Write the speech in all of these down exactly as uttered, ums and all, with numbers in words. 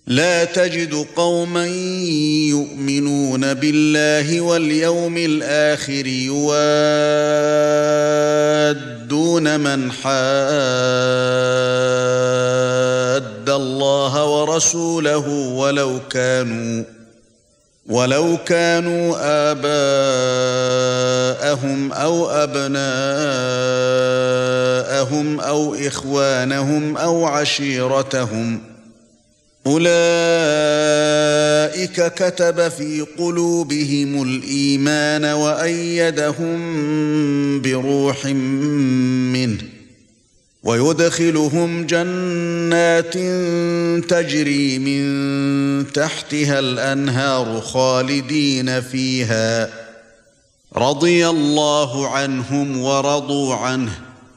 لا تجد قوما يؤمنون بالله واليوم الآخر يوادون من حاد الله ورسوله ولو كانوا ولو كانوا آباءهم أو أبناءهم أو إخوانهم أو عشيرتهم أولئك كتب في قلوبهم الإيمان وأيدهم بروح منه ويدخلهم جنات تجري من تحتها الأنهار خالدين فيها رضي الله عنهم ورضوا عنه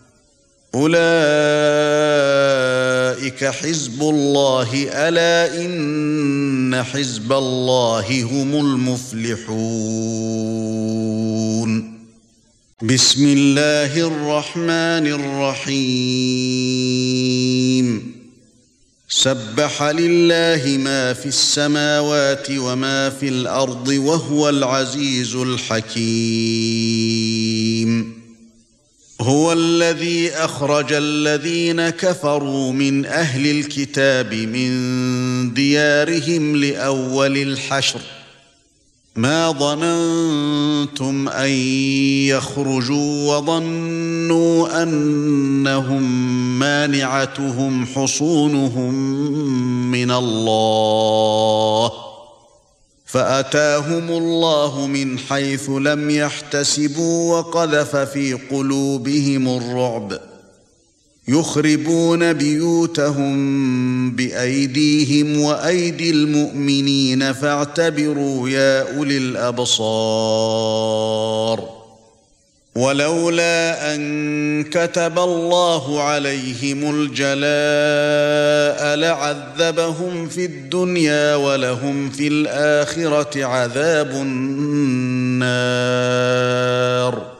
أولئك حزب الله ألا إن حزب الله هم المفلحون بسم الله الرحمن الرحيم سبح لله ما في السماوات وما في الأرض وهو العزيز الحكيم هو الذي أخرج الذين كفروا من أهل الكتاب من ديارهم لأول الحشر ما ظننتم أن يخرجوا وظنوا أنهم مانعتهم حصونهم من الله فأتاهم الله من حيث لم يحتسبوا وقذف في قلوبهم الرعب يخربون بيوتهم بأيديهم وأيدي المؤمنين فاعتبروا يا أولي الأبصار ولولا أن كتب الله عليهم الجلاء لعذبهم في الدنيا ولهم في الآخرة عذاب النار